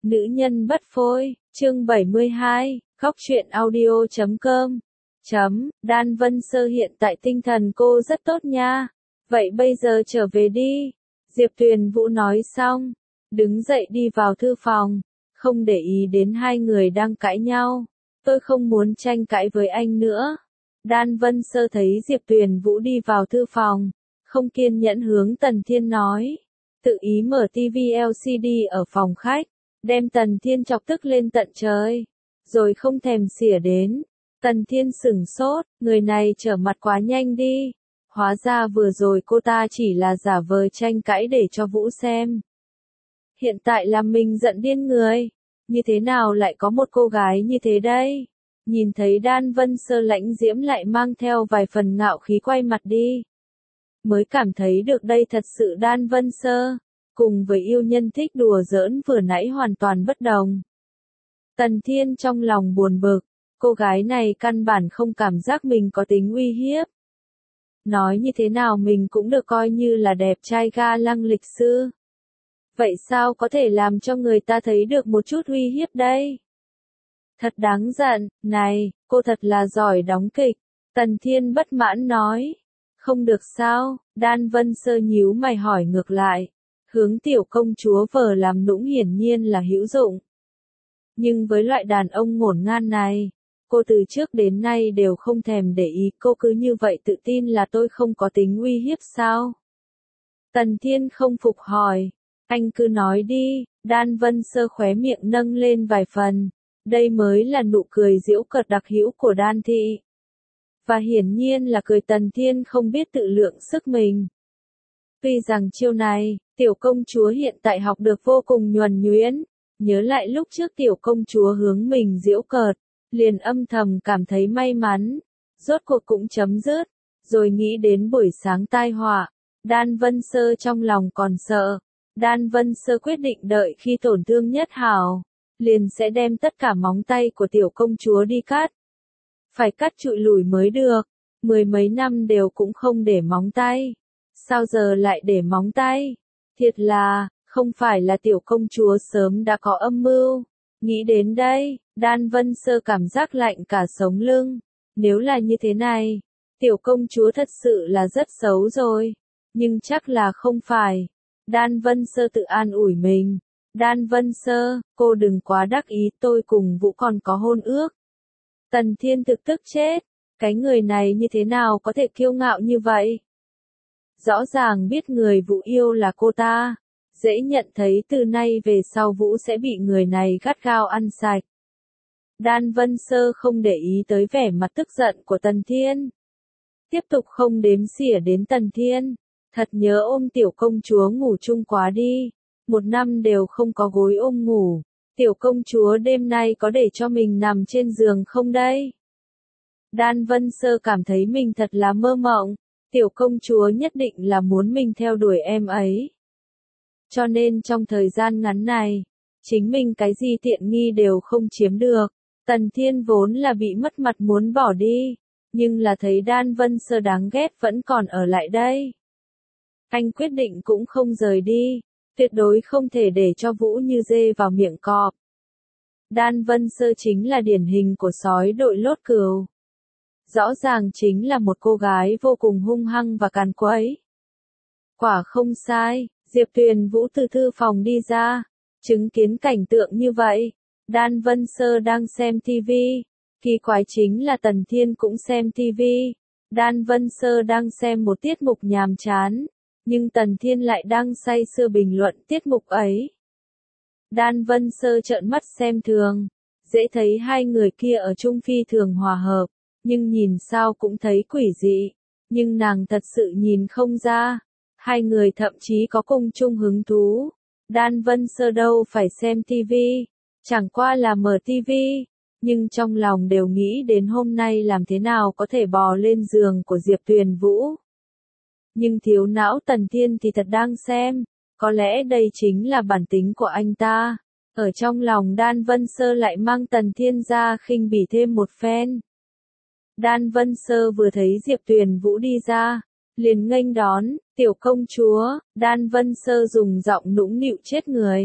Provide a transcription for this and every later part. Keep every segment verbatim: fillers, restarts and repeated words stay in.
Nữ nhân bất phôi, chương bảy mươi hai, khóc chuyện audio chấm com. Chấm, Đan Vân Sơ hiện tại tinh thần cô rất tốt nha. Vậy bây giờ trở về đi. Diệp Tuyền Vũ nói xong, đứng dậy đi vào thư phòng, không để ý đến hai người đang cãi nhau. Tôi không muốn tranh cãi với anh nữa. Đan Vân Sơ thấy Diệp Tuyền Vũ đi vào thư phòng, không kiên nhẫn hướng Tần Thiên nói. Tự ý mở tivi lờ xê đê ở phòng khách, đem Tần Thiên chọc tức lên tận trời, rồi không thèm xỉa đến. Tần Thiên sửng sốt, người này trở mặt quá nhanh đi. Hóa ra vừa rồi cô ta chỉ là giả vờ tranh cãi để cho Vũ xem. Hiện tại là mình giận điên người. Như thế nào lại có một cô gái như thế đây? Nhìn thấy Đan Vân Sơ lãnh diễm lại mang theo vài phần ngạo khí quay mặt đi. Mới cảm thấy được đây thật sự Đan Vân Sơ, cùng với yêu nhân thích đùa giỡn vừa nãy hoàn toàn bất đồng. Tần Thiên trong lòng buồn bực, cô gái này căn bản không cảm giác mình có tính uy hiếp. Nói như thế nào mình cũng được coi như là đẹp trai ga lăng lịch sư. Vậy sao có thể làm cho người ta thấy được một chút uy hiếp đây? Thật đáng giận, này, cô thật là giỏi đóng kịch. Tần Thiên bất mãn nói. Không được sao, Đan Vân Sơ nhíu mày hỏi ngược lại. Hướng tiểu công chúa vờ làm nũng hiển nhiên là hữu dụng. Nhưng với loại đàn ông ngổn ngang này, cô từ trước đến nay đều không thèm để ý, cô cứ như vậy tự tin là tôi không có tính uy hiếp sao? Tần Thiên không phục hỏi, anh cứ nói đi. Đan Vân Sơ khóe miệng nâng lên vài phần, đây mới là nụ cười giễu cợt đặc hữu của Đan thị. Và hiển nhiên là cười Tần Thiên không biết tự lượng sức mình. Tuy rằng chiêu này, tiểu công chúa hiện tại học được vô cùng nhuần nhuyễn, nhớ lại lúc trước tiểu công chúa hướng mình giễu cợt, liền âm thầm cảm thấy may mắn, rốt cuộc cũng chấm dứt, rồi nghĩ đến buổi sáng tai họa, Đan Vân Sơ trong lòng còn sợ. Đan Vân Sơ quyết định đợi khi tổn thương nhất hảo, liền sẽ đem tất cả móng tay của tiểu công chúa đi cắt. Phải cắt trụi lủi mới được, mười mấy năm đều cũng không để móng tay. Sao giờ lại để móng tay? Thiệt là, không phải là tiểu công chúa sớm đã có âm mưu. Nghĩ đến đây, Đan Vân Sơ cảm giác lạnh cả sống lưng. Nếu là như thế này, tiểu công chúa thật sự là rất xấu rồi. Nhưng chắc là không phải. Đan Vân Sơ tự an ủi mình. Đan Vân Sơ, cô đừng quá đắc ý, tôi cùng Vũ còn có hôn ước. Tần Thiên thực tức chết. Cái người này như thế nào có thể kiêu ngạo như vậy? Rõ ràng biết người Vũ yêu là cô ta. Dễ nhận thấy từ nay về sau Vũ sẽ bị người này gắt gao ăn sạch. Đan Vân Sơ không để ý tới vẻ mặt tức giận của Tần Thiên. Tiếp tục không đếm xỉa đến Tần Thiên. Thật nhớ ôm tiểu công chúa ngủ chung quá đi. Một năm đều không có gối ôm ngủ. Tiểu công chúa đêm nay có để cho mình nằm trên giường không đây? Đan Vân Sơ cảm thấy mình thật là mơ mộng. Tiểu công chúa nhất định là muốn mình theo đuổi em ấy. Cho nên trong thời gian ngắn này, chính mình cái gì tiện nghi đều không chiếm được. Tần Thiên vốn là bị mất mặt muốn bỏ đi, nhưng là thấy Đan Vân Sơ đáng ghét vẫn còn ở lại đây. Anh quyết định cũng không rời đi, tuyệt đối không thể để cho Vũ như dê vào miệng cọp. Đan Vân Sơ chính là điển hình của sói đội lốt cừu. Rõ ràng chính là một cô gái vô cùng hung hăng và càn quấy. Quả không sai, Diệp Tuyền Vũ từ thư phòng đi ra, chứng kiến cảnh tượng như vậy. Đan Vân Sơ đang xem tivi, kỳ quái chính là Tần Thiên cũng xem tivi. Đan Vân Sơ đang xem một tiết mục nhàm chán, nhưng Tần Thiên lại đang say sưa bình luận tiết mục ấy. Đan Vân Sơ trợn mắt xem thường, dễ thấy hai người kia ở chung phi thường hòa hợp, nhưng nhìn sao cũng thấy quỷ dị, nhưng nàng thật sự nhìn không ra. Hai người thậm chí có cùng chung hứng thú. Đan Vân Sơ đâu phải xem tivi, chẳng qua là mở tivi, nhưng trong lòng đều nghĩ đến hôm nay làm thế nào có thể bò lên giường của Diệp Tuyền Vũ. Nhưng thiếu não Tần Thiên thì thật đang xem, có lẽ đây chính là bản tính của anh ta. Ở trong lòng Đan Vân Sơ lại mang Tần Thiên ra khinh bỉ thêm một phen. Đan Vân Sơ vừa thấy Diệp Tuyền Vũ đi ra, liền nghênh đón, tiểu công chúa. Đan Vân Sơ dùng giọng nũng nịu chết người,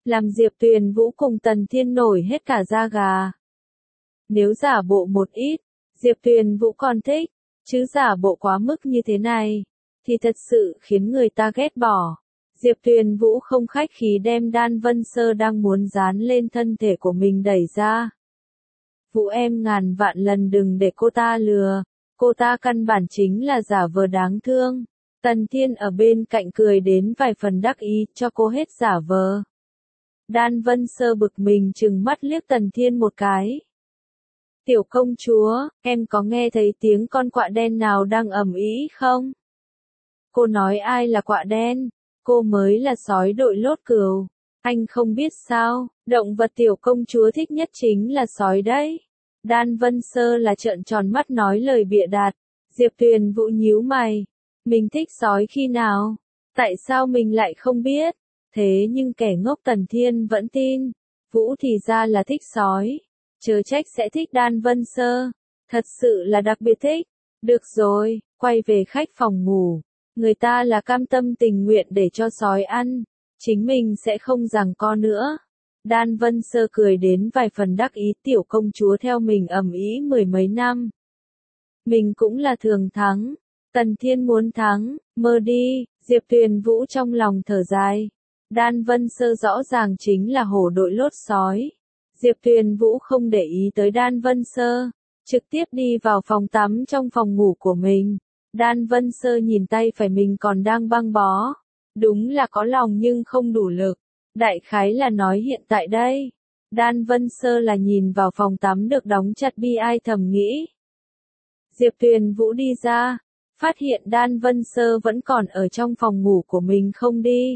làm Diệp Tuyền Vũ cùng Tần Thiên nổi hết cả da gà. Nếu giả bộ một ít, Diệp Tuyền Vũ còn thích, chứ giả bộ quá mức như thế này, thì thật sự khiến người ta ghét bỏ. Diệp Tuyền Vũ không khách khí đem Đan Vân Sơ đang muốn dán lên thân thể của mình đẩy ra. Vũ em ngàn vạn lần đừng để cô ta lừa, cô ta căn bản chính là giả vờ đáng thương. Tần Thiên ở bên cạnh cười đến vài phần đắc ý cho cô hết giả vờ. Đan Vân Sơ bực mình trừng mắt liếc Tần Thiên một cái. Tiểu công chúa, em có nghe thấy tiếng con quạ đen nào đang ầm ĩ không? Cô nói ai là quạ đen? Cô mới là sói đội lốt cừu. Anh không biết sao, động vật tiểu công chúa thích nhất chính là sói đấy. Đan Vân Sơ là trợn tròn mắt nói lời bịa đặt. Diệp Tuyền Vũ nhíu mày. Mình thích sói khi nào? Tại sao mình lại không biết? Thế nhưng kẻ ngốc Tần Thiên vẫn tin. Vũ thì ra là thích sói. Chớ trách sẽ thích Đan Vân Sơ. Thật sự là đặc biệt thích. Được rồi, quay về khách phòng ngủ. Người ta là cam tâm tình nguyện để cho sói ăn. Chính mình sẽ không giằng co nữa. Đan Vân Sơ cười đến vài phần đắc ý, tiểu công chúa theo mình ầm ĩ mười mấy năm. Mình cũng là thường thắng. Tần Thiên muốn thắng, mơ đi. Diệp Tuyền Vũ trong lòng thở dài. Đan Vân Sơ rõ ràng chính là hổ đội lốt sói. Diệp Tuyền Vũ không để ý tới Đan Vân Sơ, trực tiếp đi vào phòng tắm trong phòng ngủ của mình. Đan Vân Sơ nhìn tay phải mình còn đang băng bó. Đúng là có lòng nhưng không đủ lực. Đại khái là nói hiện tại đây. Đan Vân Sơ là nhìn vào phòng tắm được đóng chặt bi ai thầm nghĩ. Diệp Tuyền Vũ đi ra, phát hiện Đan Vân Sơ vẫn còn ở trong phòng ngủ của mình không đi.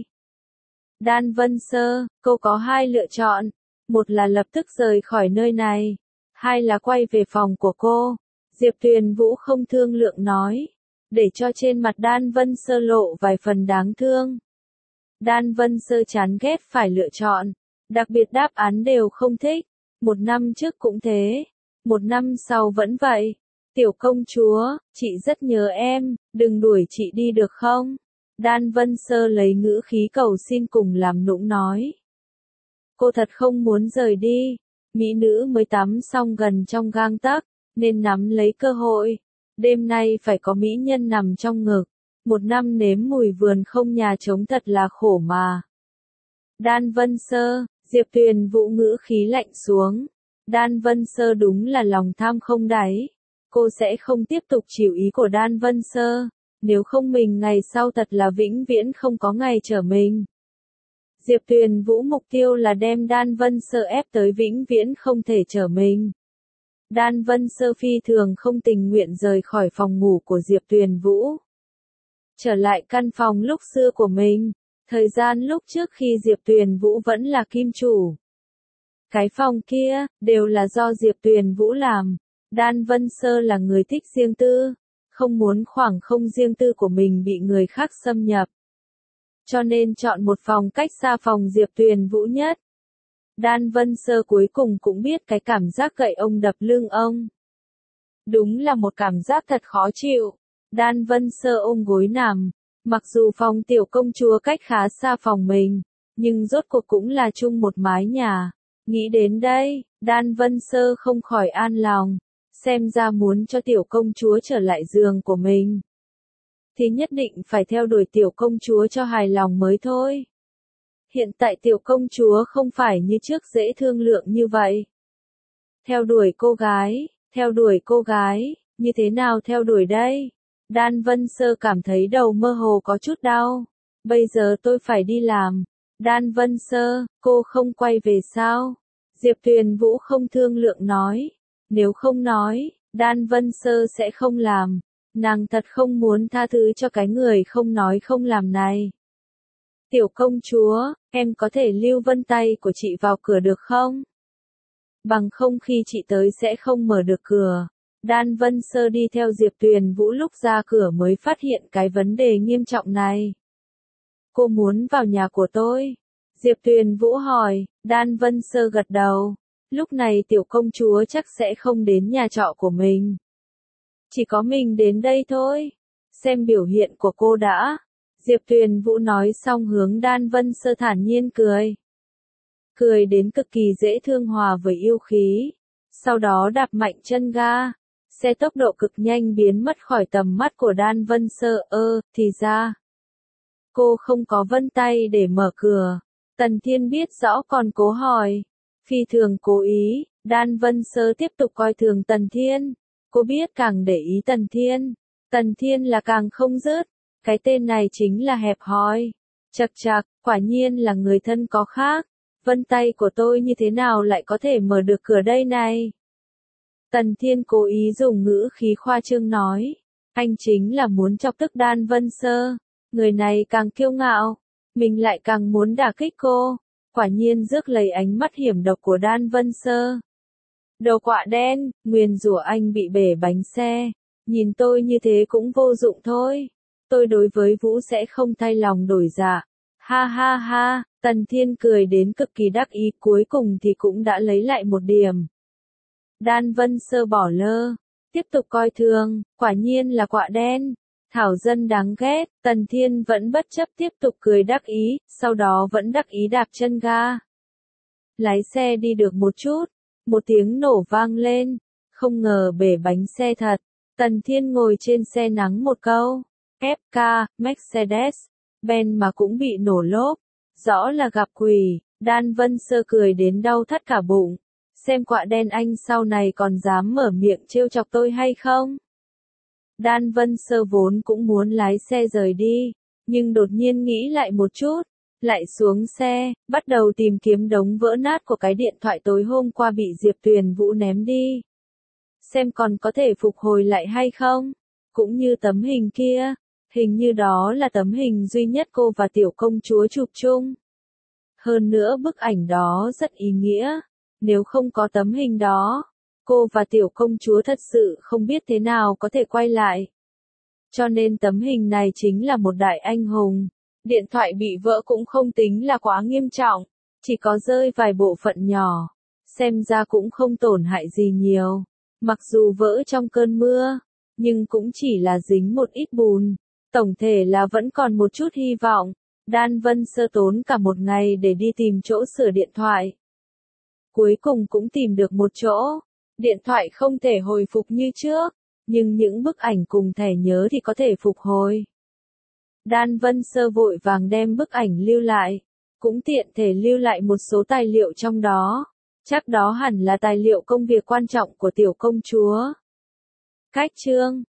Đan Vân Sơ, cô có hai lựa chọn. Một là lập tức rời khỏi nơi này. Hai là quay về phòng của cô. Diệp Tuyền Vũ không thương lượng nói. Để cho trên mặt Đan Vân Sơ lộ vài phần đáng thương. Đan Vân Sơ chán ghét phải lựa chọn. Đặc biệt đáp án đều không thích. Một năm trước cũng thế. Một năm sau vẫn vậy. Tiểu công chúa, chị rất nhớ em, đừng đuổi chị đi được không? Đan Vân Sơ lấy ngữ khí cầu xin cùng làm nũng nói. Cô thật không muốn rời đi. Mỹ nữ mới tắm xong gần trong gang tấc, nên nắm lấy cơ hội. Đêm nay phải có mỹ nhân nằm trong ngực. Một năm nếm mùi vườn không nhà trống thật là khổ mà. Đan Vân Sơ, Diệp Tuyền Vũ ngữ khí lạnh xuống. Đan Vân Sơ đúng là lòng tham không đáy. Cô sẽ không tiếp tục chịu ý của Đan Vân Sơ. Nếu không mình ngày sau thật là vĩnh viễn không có ngày trở mình. Diệp Tuyền Vũ mục tiêu là đem Đan Vân Sơ ép tới vĩnh viễn không thể trở mình. Đan Vân Sơ phi thường không tình nguyện rời khỏi phòng ngủ của Diệp Tuyền Vũ. Trở lại căn phòng lúc xưa của mình, thời gian lúc trước khi Diệp Tuyền Vũ vẫn là kim chủ. Cái phòng kia, đều là do Diệp Tuyền Vũ làm. Đan Vân Sơ là người thích riêng tư, không muốn khoảng không riêng tư của mình bị người khác xâm nhập. Cho nên chọn một phòng cách xa phòng Diệp Tuyền Vũ nhất. Đan Vân Sơ cuối cùng cũng biết cái cảm giác gậy ông đập lưng ông. Đúng là một cảm giác thật khó chịu. Đan Vân Sơ ôm gối nằm, mặc dù phòng tiểu công chúa cách khá xa phòng mình, nhưng rốt cuộc cũng là chung một mái nhà. Nghĩ đến đây, Đan Vân Sơ không khỏi an lòng, xem ra muốn cho tiểu công chúa trở lại giường của mình. Thì nhất định phải theo đuổi tiểu công chúa cho hài lòng mới thôi. Hiện tại tiểu công chúa không phải như trước dễ thương lượng như vậy. Theo đuổi cô gái, theo đuổi cô gái, như thế nào theo đuổi đây? Đan Vân Sơ cảm thấy đầu mơ hồ có chút đau. Bây giờ tôi phải đi làm. Đan Vân Sơ, cô không quay về sao? Diệp Tuyền Vũ không thương lượng nói. Nếu không nói, Đan Vân Sơ sẽ không làm. Nàng thật không muốn tha thứ cho cái người không nói không làm này. Tiểu công chúa, em có thể lưu vân tay của chị vào cửa được không? Bằng không khi chị tới sẽ không mở được cửa. Đan Vân Sơ đi theo Diệp Tuyền Vũ lúc ra cửa mới phát hiện cái vấn đề nghiêm trọng này. Cô muốn vào nhà của tôi? Diệp Tuyền Vũ hỏi. Đan Vân Sơ gật đầu. Lúc này tiểu công chúa chắc sẽ không đến nhà trọ của mình. Chỉ có mình đến đây thôi. Xem biểu hiện của cô đã. Diệp Tuyền Vũ nói xong hướng Đan Vân Sơ thản nhiên cười. cười đến cực kỳ dễ thương hòa với yêu khí. Sau đó đạp mạnh chân ga, xe tốc độ cực nhanh biến mất khỏi tầm mắt của Đan Vân Sơ. Ơ, thì ra, cô không có vân tay để mở cửa. Tần Thiên biết rõ còn cố hỏi. Phi thường cố ý, Đan Vân Sơ tiếp tục coi thường Tần Thiên. Cô biết càng để ý Tần Thiên, Tần Thiên là càng không dứt. Cái tên này chính là hẹp hòi. Chậc chậc, quả nhiên là người thân có khác. Vân tay của tôi như thế nào lại có thể mở được cửa đây này? Tần Thiên cố ý dùng ngữ khí khoa trương nói. Anh chính là muốn chọc tức Đan Vân Sơ. Người này càng kiêu ngạo, mình lại càng muốn đả kích cô. Quả nhiên rước lấy ánh mắt hiểm độc của Đan Vân Sơ. Đồ quạ đen, nguyền rủa anh bị bể bánh xe. Nhìn tôi như thế cũng vô dụng thôi. Tôi đối với Vũ sẽ không thay lòng đổi dạ. Ha ha ha, Tần Thiên cười đến cực kỳ đắc ý, cuối cùng thì cũng đã lấy lại một điểm. Đan Vân Sơ bỏ lơ, tiếp tục coi thường, quả nhiên là quạ đen. Thảo dân đáng ghét, Tần Thiên vẫn bất chấp tiếp tục cười đắc ý, sau đó vẫn đắc ý đạp chân ga. Lái xe đi được một chút, một tiếng nổ vang lên, không ngờ bể bánh xe thật. Tần Thiên ngồi trên xe nắng một câu, ép ca, Mercedes, Benz mà cũng bị nổ lốp, rõ là gặp quỷ. Đan Vân Sơ cười đến đau thắt cả bụng, xem quạ đen anh sau này còn dám mở miệng trêu chọc tôi hay không? Đan Vân Sơ vốn cũng muốn lái xe rời đi, nhưng đột nhiên nghĩ lại một chút, lại xuống xe, bắt đầu tìm kiếm đống vỡ nát của cái điện thoại tối hôm qua bị Diệp Tuyền Vũ ném đi. Xem còn có thể phục hồi lại hay không? Cũng như tấm hình kia, hình như đó là tấm hình duy nhất cô và tiểu công chúa chụp chung. Hơn nữa bức ảnh đó rất ý nghĩa, nếu không có tấm hình đó, cô và tiểu công chúa thật sự không biết thế nào có thể quay lại. Cho nên tấm hình này chính là một đại anh hùng. Điện thoại bị vỡ cũng không tính là quá nghiêm trọng, chỉ có rơi vài bộ phận nhỏ, xem ra cũng không tổn hại gì nhiều. Mặc dù vỡ trong cơn mưa, nhưng cũng chỉ là dính một ít bùn. Tổng thể là vẫn còn một chút hy vọng. Đan Vân Sơ tốn cả một ngày để đi tìm chỗ sửa điện thoại. Cuối cùng cũng tìm được một chỗ. Điện thoại không thể hồi phục như trước, nhưng những bức ảnh cùng thẻ nhớ thì có thể phục hồi. Đan Vân Sơ vội vàng đem bức ảnh lưu lại, cũng tiện thể lưu lại một số tài liệu trong đó. Chắc đó hẳn là tài liệu công việc quan trọng của tiểu công chúa. Cách chương